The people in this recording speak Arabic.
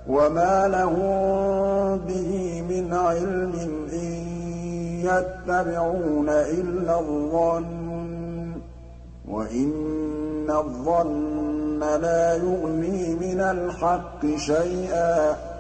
وَمَا لَهُم بِهِ مِنْ عِلْمٍ ۖ إِن يَتَّبِعُونَ إِلَّا الظَّنَّ ۖ وَإِنَّ الظَّنَّ لَا يُغْنِي مِنَ الْحَقِّ شَيْئًا